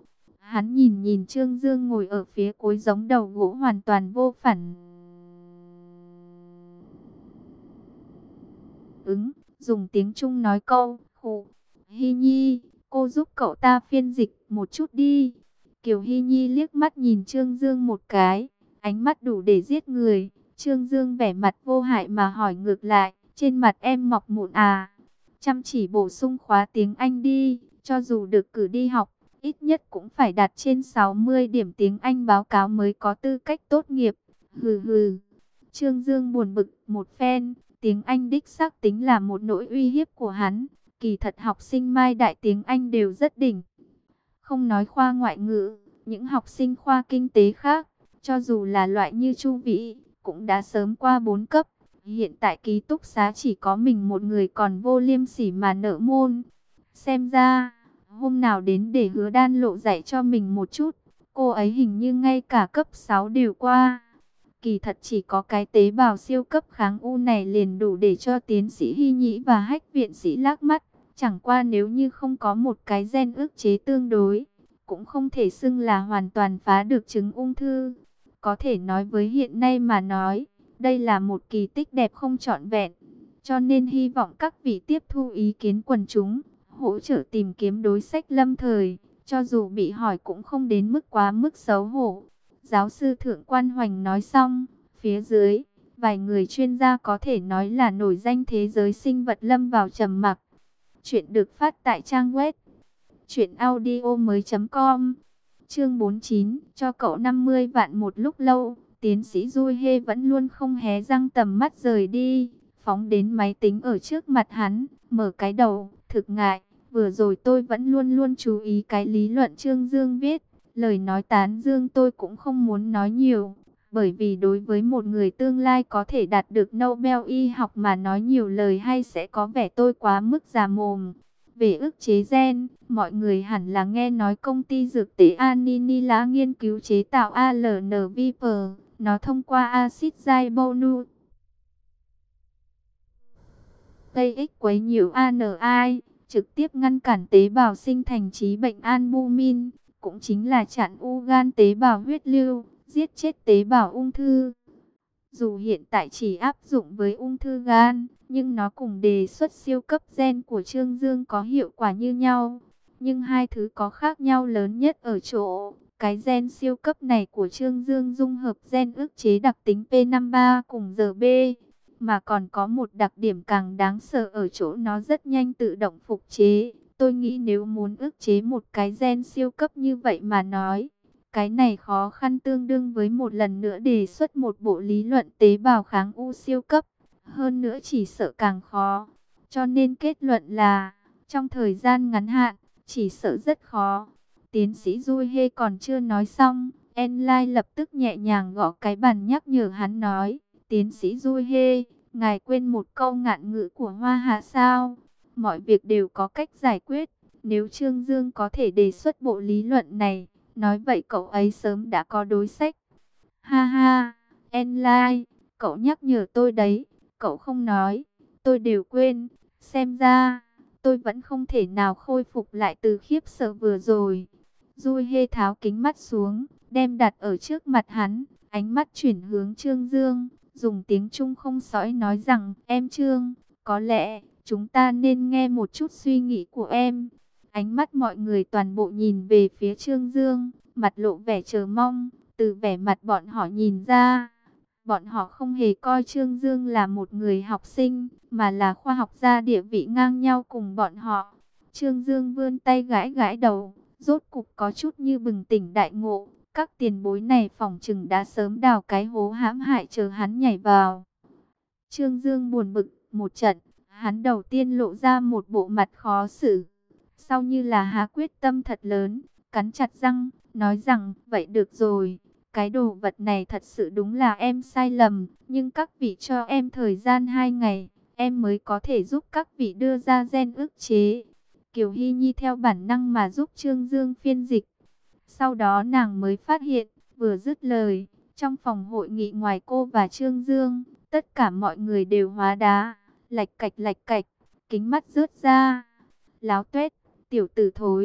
Hắn nhìn nhìn Trương Dương ngồi ở phía cuối giống đầu gỗ hoàn toàn vô phản ứng, dùng tiếng Trung nói câu, khụ, Hy Nhi, cô giúp cậu ta phiên dịch một chút đi. Kiều Hy Nhi liếc mắt nhìn Trương Dương một cái, ánh mắt đủ để giết người. Trương Dương vẻ mặt vô hại mà hỏi ngược lại, trên mặt em mọc mụn à? Chăm chỉ bổ sung khóa tiếng Anh đi, cho dù được cử đi học, ít nhất cũng phải đạt trên 60 điểm tiếng Anh báo cáo mới có tư cách tốt nghiệp. Hừ hừ. Trương Dương buồn bực một phen, tiếng Anh đích xác tính là một nỗi uy hiếp của hắn. Kỳ thật học sinh Mai Đại tiếng Anh đều rất đỉnh. Không nói khoa ngoại ngữ, những học sinh khoa kinh tế khác, cho dù là loại như Chu Vĩ, cũng đã sớm qua 4 cấp. Hiện tại ký túc xá chỉ có mình một người còn vô liêm sỉ mà nợ môn. Xem ra, hôm nào đến để Hứa Đan Lộ dạy cho mình một chút. Cô ấy hình như ngay cả cấp 6 đều qua. Kỳ thật chỉ có cái tế bào siêu cấp kháng u này liền đủ để cho tiến sĩ Hy Nhĩ và Hách viện sĩ lác mắt. Chẳng qua nếu như không có một cái gen ức chế tương đối, cũng không thể xưng là hoàn toàn phá được chứng ung thư. Có thể nói với hiện nay mà nói, đây là một kỳ tích đẹp không trọn vẹn. Cho nên hy vọng các vị tiếp thu ý kiến quần chúng, hỗ trợ tìm kiếm đối sách lâm thời, cho dù bị hỏi cũng không đến mức quá mức xấu hổ. Giáo sư Thượng Quan Hoành nói xong, phía dưới, vài người chuyên gia có thể nói là nổi danh thế giới sinh vật lâm vào trầm mặc. Chuyện được phát tại trang web truyệnaudiomoi.com. Chương 49, cho cậu 50 vạn một lúc lâu. Tiến sĩ Dui Hê vẫn luôn không hé răng, tầm mắt rời đi, phóng đến máy tính ở trước mặt hắn, mở cái đầu, thực ngại, vừa rồi tôi vẫn luôn luôn chú ý cái lý luận Trương Dương viết, lời nói tán dương tôi cũng không muốn nói nhiều, bởi vì đối với một người tương lai có thể đạt được Nobel y học mà nói nhiều lời hay sẽ có vẻ tôi quá mức già mồm. Về ức chế gen, mọi người hẳn là nghe nói công ty dược tế Aninila nghiên cứu chế tạo ALN Viper. Nó thông qua axit ribonucleic quấy nhiễu ANI, trực tiếp ngăn cản tế bào sinh thành trí bệnh albumin, cũng chính là chặn u gan tế bào huyết lưu, giết chết tế bào ung thư. Dù hiện tại chỉ áp dụng với ung thư gan, nhưng nó cùng đề xuất siêu cấp gen của Trương Dương có hiệu quả như nhau. Nhưng hai thứ có khác nhau lớn nhất ở chỗ, cái gen siêu cấp này của Trương Dương dung hợp gen ức chế đặc tính P53 cùng GB, mà còn có một đặc điểm càng đáng sợ ở chỗ nó rất nhanh tự động phục chế. Tôi nghĩ nếu muốn ức chế một cái gen siêu cấp như vậy mà nói, cái này khó khăn tương đương với một lần nữa đề xuất một bộ lý luận tế bào kháng u siêu cấp. Hơn nữa chỉ sợ càng khó. Cho nên kết luận là, trong thời gian ngắn hạn, chỉ sợ rất khó. Tiến sĩ Dui Hê còn chưa nói xong, Enlai lập tức nhẹ nhàng gõ cái bàn nhắc nhở hắn nói, tiến sĩ Dui Hê, ngài quên một câu ngạn ngữ của Hoa Hạ sao? Mọi việc đều có cách giải quyết. Nếu Trương Dương có thể đề xuất bộ lý luận này, nói vậy cậu ấy sớm đã có đối sách. Ha ha, Enlai, cậu nhắc nhở tôi đấy, cậu không nói, tôi đều quên. Xem ra, tôi vẫn không thể nào khôi phục lại từ khiếp sợ vừa rồi. Dui Hê tháo kính mắt xuống, đem đặt ở trước mặt hắn, ánh mắt chuyển hướng Trương Dương, dùng tiếng Trung không sõi nói rằng, em Trương, có lẽ chúng ta nên nghe một chút suy nghĩ của em. Ánh mắt mọi người toàn bộ nhìn về phía Trương Dương, mặt lộ vẻ chờ mong, từ vẻ mặt bọn họ nhìn ra. Bọn họ không hề coi Trương Dương là một người học sinh, mà là khoa học gia địa vị ngang nhau cùng bọn họ. Trương Dương vươn tay gãi gãi đầu, rốt cục có chút như bừng tỉnh đại ngộ. Các tiền bối này phỏng chừng đã sớm đào cái hố hãm hại chờ hắn nhảy vào. Trương Dương buồn bực một trận, hắn đầu tiên lộ ra một bộ mặt khó xử. Sau như là há quyết tâm thật lớn, cắn chặt răng, nói rằng, vậy được rồi, cái đồ vật này thật sự đúng là em sai lầm, nhưng các vị cho em thời gian 2 ngày, em mới có thể giúp các vị đưa ra gen ức chế. Kiều Hy Nhi theo bản năng mà giúp Trương Dương phiên dịch. Sau đó nàng mới phát hiện, vừa dứt lời, trong phòng hội nghị ngoài cô và Trương Dương, tất cả mọi người đều hóa đá, lạch cạch, kính mắt rớt ra. Láo tuét, tiểu tử thối,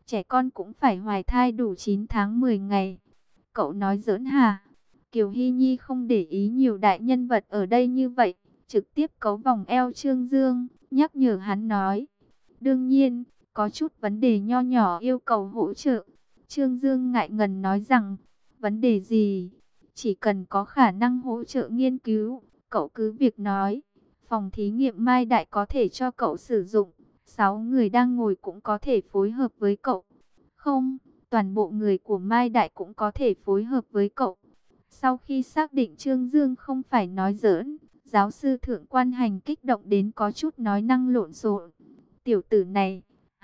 Trẻ con cũng phải hoài thai đủ 9 tháng 10 ngày. Cậu nói giỡn hả? Kiều Hy Nhi không để ý nhiều đại nhân vật ở đây như vậy, trực tiếp cấu vòng eo Trương Dương, nhắc nhở hắn nói. Đương nhiên, có chút vấn đề nho nhỏ yêu cầu hỗ trợ. Trương Dương ngại ngần nói rằng, vấn đề gì? Chỉ cần có khả năng hỗ trợ nghiên cứu, cậu cứ việc nói. Phòng thí nghiệm Mai Đại có thể cho cậu sử dụng. 6 người đang ngồi cũng có thể phối hợp với cậu. Không, toàn bộ người của Mai Đại cũng có thể phối hợp với cậu. Sau khi xác định Trương Dương không phải nói giỡn, giáo sư Thượng Quan Hành kích động đến có chút nói năng lộn xộn. Tiểu tử này,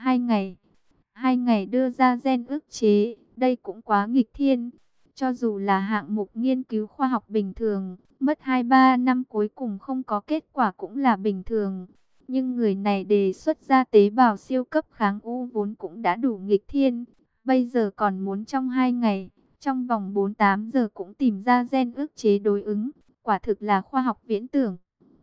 2 ngày đưa ra gen ức chế, đây cũng quá nghịch thiên. Cho dù là hạng mục nghiên cứu khoa học bình thường, mất 2-3 năm cuối cùng không có kết quả cũng là bình thường. Nhưng người này đề xuất ra tế bào siêu cấp kháng u vốn cũng đã đủ nghịch thiên. Bây giờ còn muốn trong 2 ngày, trong vòng 48 giờ cũng tìm ra gen ức chế đối ứng. Quả thực là khoa học viễn tưởng.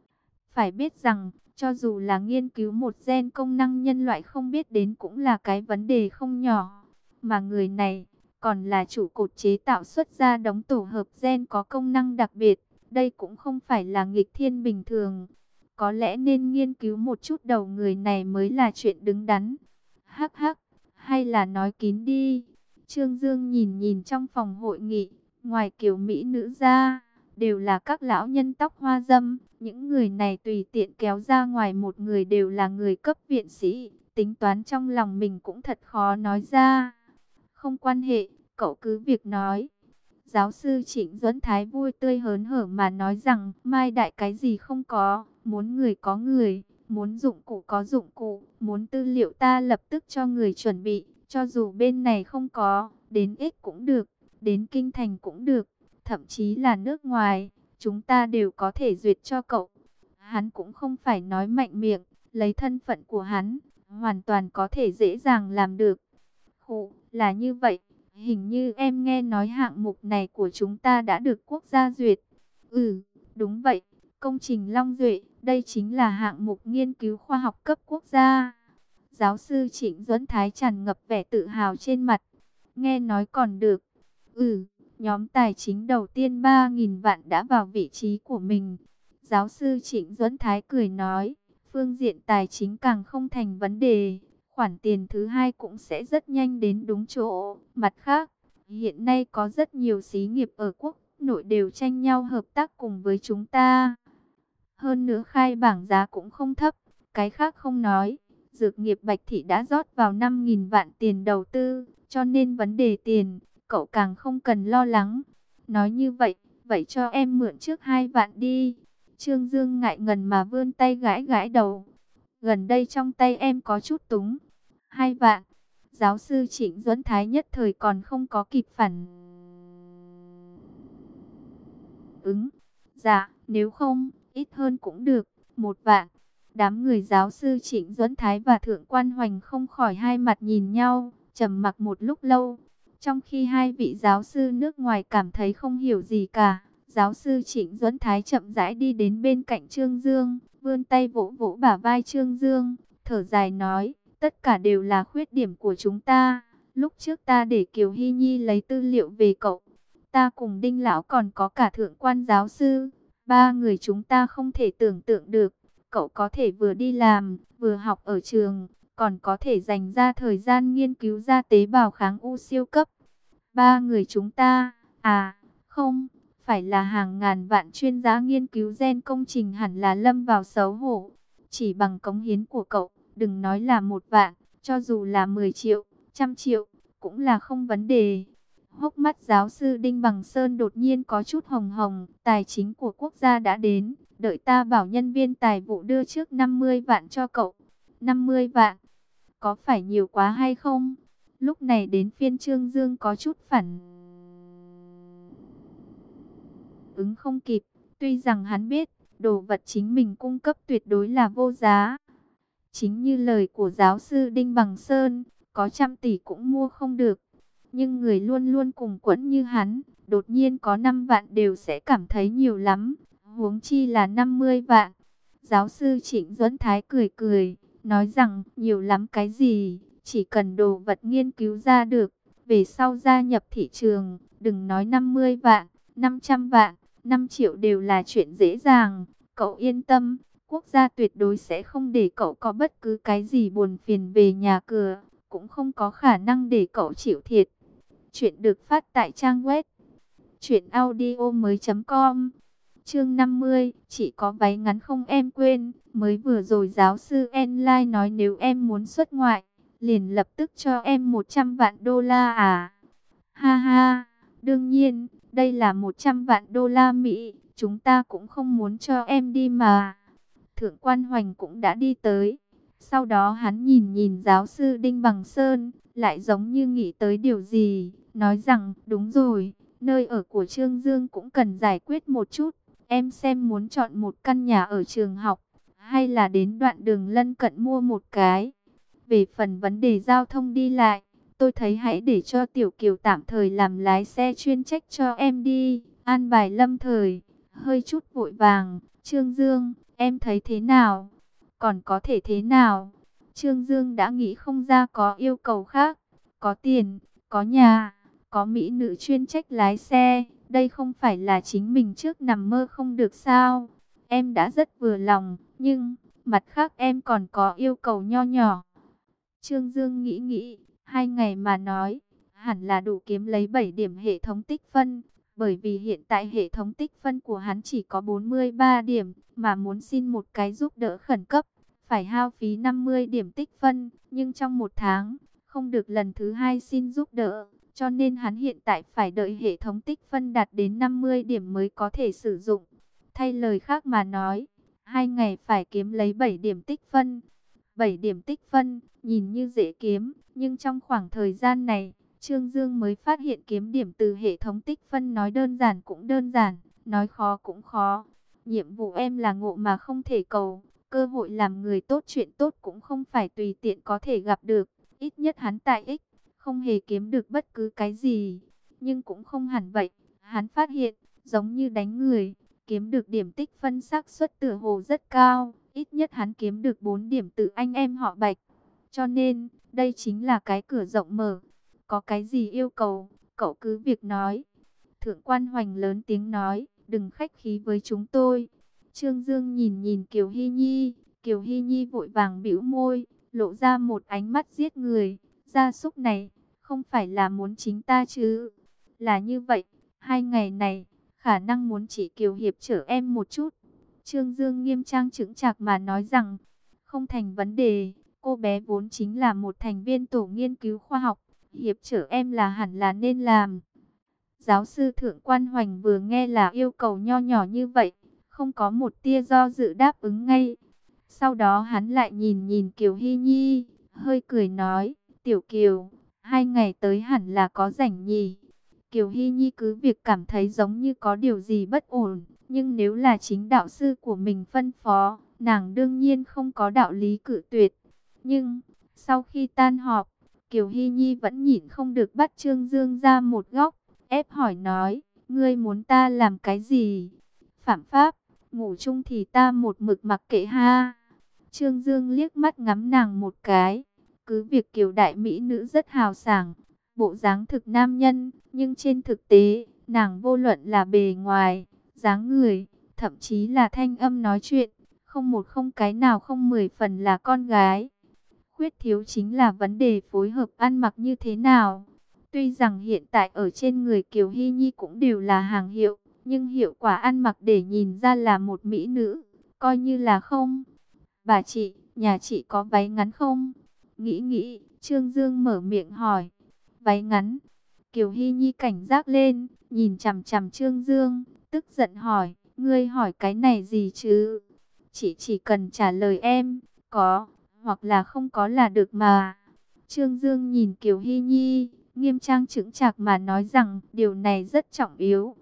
Phải biết rằng, cho dù là nghiên cứu một gen công năng nhân loại không biết đến cũng là cái vấn đề không nhỏ. Mà người này, còn là chủ cột chế tạo xuất ra đống tổ hợp gen có công năng đặc biệt. Đây cũng không phải là nghịch thiên bình thường. Có lẽ nên nghiên cứu một chút đầu người này mới là chuyện đứng đắn. Hắc hắc, hay là nói kín đi. Trương Dương nhìn nhìn trong phòng hội nghị, ngoài kiểu mỹ nữ ra, đều là các lão nhân tóc hoa dâm. Những người này tùy tiện kéo ra ngoài một người đều là người cấp viện sĩ. Tính toán trong lòng mình cũng thật khó nói ra. Không quan hệ, cậu cứ việc nói. Giáo sư Trịnh Duẫn Thái vui tươi hớn hở mà nói rằng Mai Đại cái gì không có, muốn người có người, muốn dụng cụ có dụng cụ, muốn tư liệu ta lập tức cho người chuẩn bị, cho dù bên này không có, đến Ích cũng được, đến Kinh Thành cũng được, thậm chí là nước ngoài, chúng ta đều có thể duyệt cho cậu. Hắn cũng không phải nói mạnh miệng, lấy thân phận của hắn, hoàn toàn có thể dễ dàng làm được. Khụ, là như vậy. Hình như em nghe nói hạng mục này của chúng ta đã được quốc gia duyệt. Ừ, đúng vậy. Công trình Long Duệ, đây chính là hạng mục nghiên cứu khoa học cấp quốc gia. Giáo sư Trịnh Duẫn Thái tràn ngập vẻ tự hào trên mặt. Nghe nói còn được. Ừ, nhóm tài chính đầu tiên 3.000 vạn đã vào vị trí của mình. Giáo sư Trịnh Duẫn Thái cười nói, phương diện tài chính càng không thành vấn đề. Khoản tiền thứ hai cũng sẽ rất nhanh đến đúng chỗ. Mặt khác, hiện nay có rất nhiều xí nghiệp ở quốc nội đều tranh nhau hợp tác cùng với chúng ta. Hơn nữa khai bảng giá cũng không thấp. Cái khác không nói, dược nghiệp Bạch Thị đã rót vào 5.000 vạn tiền đầu tư. Cho nên vấn đề tiền, cậu càng không cần lo lắng. Nói như vậy, vậy cho em mượn trước 2 vạn đi. Trương Dương ngại ngần mà vươn tay gãi gãi đầu. Gần đây trong tay em có chút túng. 2 vạn. Giáo sư Trịnh Duẫn Thái nhất thời còn không có kịp phản ứng. Dạ, nếu không, ít hơn cũng được. 1 vạn. Đám người giáo sư Trịnh Duẫn Thái và Thượng Quan Hoành không khỏi hai mặt nhìn nhau, trầm mặc một lúc lâu. Trong khi hai vị giáo sư nước ngoài cảm thấy không hiểu gì cả, giáo sư Trịnh Duẫn Thái chậm rãi đi đến bên cạnh Trương Dương, vươn tay vỗ vỗ bả vai Trương Dương, thở dài nói, tất cả đều là khuyết điểm của chúng ta. Lúc trước ta để Kiều Hy Nhi lấy tư liệu về cậu, ta cùng Đinh Lão còn có cả Thượng Quan giáo sư, 3 người chúng ta không thể tưởng tượng được, cậu có thể vừa đi làm, vừa học ở trường, còn có thể dành ra thời gian nghiên cứu ra tế bào kháng u siêu cấp. 3 người chúng ta, không, phải là hàng ngàn vạn chuyên gia nghiên cứu gen công trình hẳn là lâm vào xấu hổ. Chỉ bằng cống hiến của cậu, đừng nói là 1 vạn, cho dù là 10 triệu, 100 triệu, cũng là không vấn đề. Hốc mắt giáo sư Đinh Bằng Sơn đột nhiên có chút hồng hồng, tài chính của quốc gia đã đến, đợi ta bảo nhân viên tài vụ đưa trước 50 vạn cho cậu. 50 vạn, có phải nhiều quá hay không? Lúc này đến phiên Trương Dương có chút phản ứng không kịp, tuy rằng hắn biết, đồ vật chính mình cung cấp tuyệt đối là vô giá. Chính như lời của giáo sư Đinh Bằng Sơn, có 100 tỷ cũng mua không được. Nhưng người luôn luôn cùng quẫn như hắn, đột nhiên có 5 vạn đều sẽ cảm thấy nhiều lắm, huống chi là 50 vạn. Giáo sư Trịnh Duẫn Thái cười cười, nói rằng nhiều lắm cái gì, Chỉ cần đồ vật nghiên cứu ra được, về sau gia nhập thị trường, đừng nói 50 vạn, 500 vạn, 5 triệu đều là chuyện dễ dàng. Cậu yên tâm, quốc gia tuyệt đối sẽ không để cậu có bất cứ cái gì buồn phiền về nhà cửa, cũng không có khả năng để cậu chịu thiệt. Chuyện được phát tại trang web truyệnaudiomoi.com. Chương 50, chỉ có váy ngắn không em quên, mới vừa rồi giáo sư Enline nói nếu em muốn xuất ngoại, liền lập tức cho em 100 vạn đô la à? Ha ha, đương nhiên, đây là 100 vạn đô la Mỹ, chúng ta cũng không muốn cho em đi mà. Thượng quan Hoành cũng đã đi tới. Sau đó hắn nhìn nhìn giáo sư Đinh Bằng Sơn, lại giống như nghĩ tới điều gì, nói rằng, đúng rồi, nơi ở của Trương Dương cũng cần giải quyết một chút. Em xem muốn chọn một căn nhà ở trường học, hay là đến đoạn đường lân cận mua một cái. Về phần vấn đề giao thông đi lại, tôi thấy hãy để cho Tiểu Kiều tạm thời làm lái xe chuyên trách cho em đi. An bài lâm thời, hơi chút vội vàng. Trương Dương, em thấy thế nào? Còn có thể thế nào? Trương Dương đã nghĩ không ra có yêu cầu khác. Có tiền, có nhà, có mỹ nữ chuyên trách lái xe. Đây không phải là chính mình trước nằm mơ không được sao? Em đã rất vừa lòng, nhưng mặt khác em còn có yêu cầu nho nhỏ. Trương Dương nghĩ nghĩ, 2 ngày mà nói, hẳn là đủ kiếm lấy 7 điểm hệ thống tích phân. Bởi vì hiện tại hệ thống tích phân của hắn chỉ có 43 điểm, mà muốn xin một cái giúp đỡ khẩn cấp, phải hao phí 50 điểm tích phân. Nhưng trong một tháng, không được lần thứ hai xin giúp đỡ, cho nên hắn hiện tại phải đợi hệ thống tích phân đạt đến 50 điểm mới có thể sử dụng. Thay lời khác mà nói, 2 ngày phải kiếm lấy 7 điểm tích phân. 7 điểm tích phân, nhìn như dễ kiếm, nhưng trong khoảng thời gian này, Trương Dương mới phát hiện kiếm điểm từ hệ thống tích phân nói đơn giản cũng đơn giản, nói khó cũng khó. Nhiệm vụ em là ngộ mà không thể cầu, cơ hội làm người tốt chuyện tốt cũng không phải tùy tiện có thể gặp được. Ít nhất hắn tại X, không hề kiếm được bất cứ cái gì, nhưng cũng không hẳn vậy. Hắn phát hiện, giống như đánh người, kiếm được điểm tích phân xác suất tựa hồ rất cao. Ít nhất hắn kiếm được 4 điểm từ anh em họ Bạch. Cho nên, đây chính là cái cửa rộng mở. Có cái gì yêu cầu, cậu cứ việc nói. Thượng quan Hoành lớn tiếng nói, đừng khách khí với chúng tôi. Trương Dương nhìn nhìn Kiều Hy Nhi. Kiều Hy Nhi vội vàng bĩu môi, lộ ra một ánh mắt giết người. Gia súc này, không phải là muốn chính ta chứ? Là như vậy, 2 ngày này, khả năng muốn chỉ Kiều Hiệp chở em một chút. Trương Dương nghiêm trang chững chạc mà nói rằng, không thành vấn đề, cô bé vốn chính là một thành viên tổ nghiên cứu khoa học, Hiệp chở em là hẳn là nên làm. Giáo sư Thượng quan Hoành vừa nghe là yêu cầu nho nhỏ như vậy, không có một tia do dự đáp ứng ngay. Sau đó hắn lại nhìn nhìn Kiều Hy Nhi, hơi cười nói, Tiểu Kiều, 2 ngày tới hẳn là có rảnh nhỉ. Kiều Hy Nhi cứ việc cảm thấy giống như có điều gì bất ổn, nhưng nếu là chính đạo sư của mình phân phó, nàng đương nhiên không có đạo lý cự tuyệt. Nhưng, sau khi tan họp, Kiều Hy Nhi vẫn nhịn không được bắt Trương Dương ra một góc, ép hỏi nói, ngươi muốn ta làm cái gì? Phạm pháp, ngủ chung thì ta một mực mặc kệ ha. Trương Dương liếc mắt ngắm nàng một cái, cứ việc Kiều đại mỹ nữ rất hào sảng, bộ dáng thực nam nhân, nhưng trên thực tế, nàng vô luận là bề ngoài, dáng người, thậm chí là thanh âm nói chuyện, không một không cái nào không 10 phần là con gái. Khuyết thiếu chính là vấn đề phối hợp ăn mặc như thế nào. Tuy rằng hiện tại ở trên người Kiều Hy Nhi cũng đều là hàng hiệu, nhưng hiệu quả ăn mặc để nhìn ra là một mỹ nữ, coi như là không. Bà chị, nhà chị có váy ngắn không? Nghĩ nghĩ, Trương Dương mở miệng hỏi. Váy ngắn. Kiều Hy Nhi cảnh giác lên, nhìn chằm chằm Trương Dương, tức giận hỏi, ngươi hỏi cái này gì chứ? Chị chỉ cần trả lời em, có, hoặc là không có là được mà. Trương Dương nhìn Kiều Hy Nhi, nghiêm trang chững chạc mà nói rằng, điều này rất trọng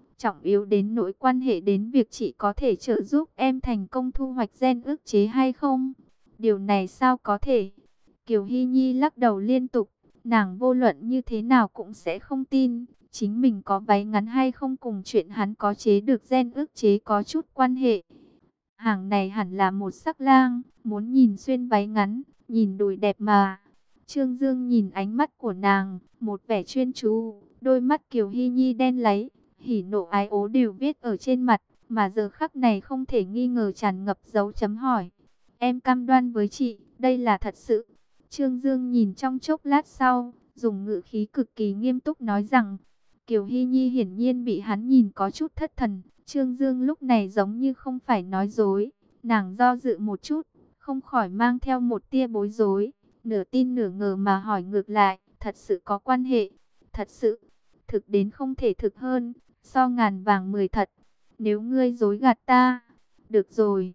yếu đến nỗi quan hệ đến việc chị có thể trợ giúp em thành công thu hoạch gen ức chế hay không. Điều này sao có thể? Kiều Hy Nhi lắc đầu liên tục. Nàng vô luận như thế nào cũng sẽ không tin, chính mình có váy ngắn hay không cùng chuyện hắn có chế được gen ức chế có chút quan hệ. Hàng này hẳn là một sắc lang, muốn nhìn xuyên váy ngắn, nhìn đùi đẹp mà. Trương Dương nhìn ánh mắt của nàng, một vẻ chuyên chú, đôi mắt Kiều Hy Nhi đen láy, hỉ nộ ái ố đều viết ở trên mặt, mà giờ khắc này không thể nghi ngờ tràn ngập dấu chấm hỏi. Em cam đoan với chị, đây là thật sự. Trương Dương nhìn trong chốc lát sau, dùng ngữ khí cực kỳ nghiêm túc nói rằng, Kiều Hy Nhi hiển nhiên bị hắn nhìn có chút thất thần. Trương Dương lúc này giống như không phải nói dối, nàng do dự một chút, không khỏi mang theo một tia bối rối, nửa tin nửa ngờ mà hỏi ngược lại, thật sự có quan hệ, thật sự, thực đến không thể thực hơn, so ngàn vàng 10 thật, nếu ngươi dối gạt ta, được rồi,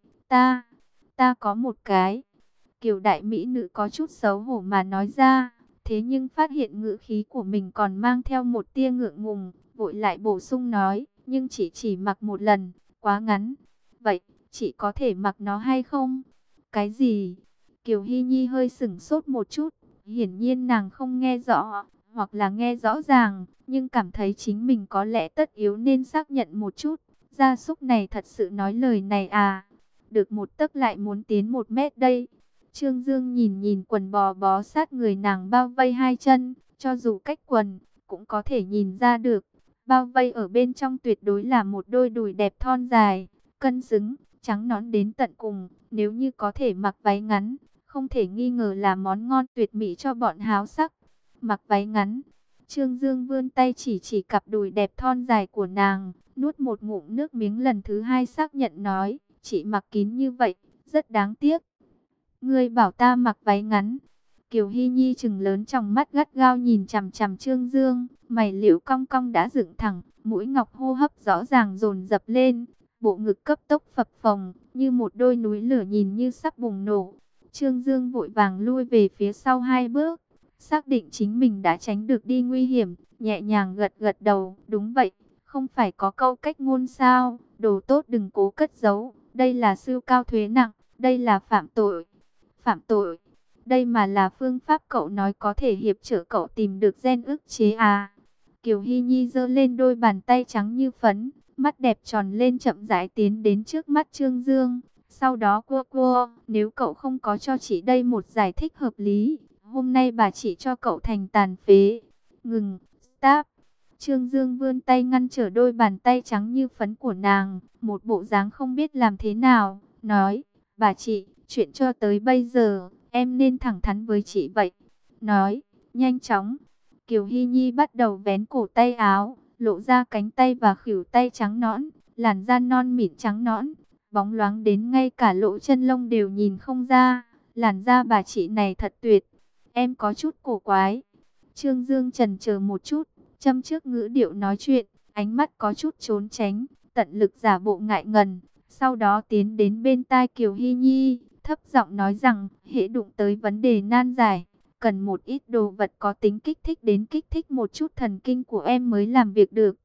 ta có một cái. Kiều đại mỹ nữ có chút xấu hổ mà nói ra, thế nhưng phát hiện ngữ khí của mình còn mang theo một tia ngượng ngùng, vội lại bổ sung nói, nhưng chỉ mặc một lần, quá ngắn. Vậy, chị có thể mặc nó hay không? Cái gì? Kiều Hy Nhi hơi sửng sốt một chút, hiển nhiên nàng không nghe rõ, hoặc là nghe rõ ràng, nhưng cảm thấy chính mình có lẽ tất yếu nên xác nhận một chút. Gia súc này thật sự nói lời này à? Được một tấc lại muốn tiến 1 mét đây. Trương Dương nhìn nhìn quần bò bó sát người nàng bao vây hai chân, cho dù cách quần, cũng có thể nhìn ra được. Bao vây ở bên trong tuyệt đối là một đôi đùi đẹp thon dài, cân xứng, trắng nõn đến tận cùng. Nếu như có thể mặc váy ngắn, không thể nghi ngờ là món ngon tuyệt mỹ cho bọn háo sắc. Mặc váy ngắn, Trương Dương vươn tay chỉ cặp đùi đẹp thon dài của nàng, nuốt một ngụm nước miếng lần thứ hai xác nhận nói, chị mặc kín như vậy, rất đáng tiếc. Ngươi bảo ta mặc váy ngắn. Kiều Hy Nhi trừng lớn trong mắt gắt gao nhìn chằm chằm Trương Dương, mày liễu cong cong đã dựng thẳng, mũi ngọc hô hấp rõ ràng dồn dập lên, bộ ngực cấp tốc phập phồng, như một đôi núi lửa nhìn như sắp bùng nổ. Trương Dương vội vàng lui về phía sau 2 bước, xác định chính mình đã tránh được đi nguy hiểm, nhẹ nhàng gật gật đầu, đúng vậy, không phải có câu cách ngôn sao, đồ tốt đừng cố cất giấu, đây là siêu cao thuế nặng, đây là phạm tội. Phạm tội, đây mà là phương pháp cậu nói có thể hiệp trợ cậu tìm được gen ức chế à? Kiều Hy Nhi giơ lên đôi bàn tay trắng như phấn, mắt đẹp tròn lên chậm rãi tiến đến trước mắt Trương Dương. Sau đó cua, nếu cậu không có cho chị đây một giải thích hợp lý, hôm nay bà chỉ cho cậu thành tàn phế. Ngừng, stop. Trương Dương vươn tay ngăn trở đôi bàn tay trắng như phấn của nàng, một bộ dáng không biết làm thế nào, nói, bà chị, chuyện cho tới bây giờ, em nên thẳng thắn với chị vậy. Nói, nhanh chóng. Kiều Hy Nhi bắt đầu vén cổ tay áo, lộ ra cánh tay và khuỷu tay trắng nõn, làn da non mịn trắng nõn, bóng loáng đến ngay cả lỗ chân lông đều nhìn không ra. Làn da bà chị này thật tuyệt, em có chút cổ quái. Trương Dương chần chờ một chút, châm trước ngữ điệu nói chuyện, ánh mắt có chút trốn tránh, tận lực giả bộ ngại ngần. Sau đó tiến đến bên tai Kiều Hy Nhi, thấp giọng nói rằng, hễ đụng tới vấn đề nan giải, cần một ít đồ vật có tính kích thích đến kích thích một chút thần kinh của em mới làm việc được.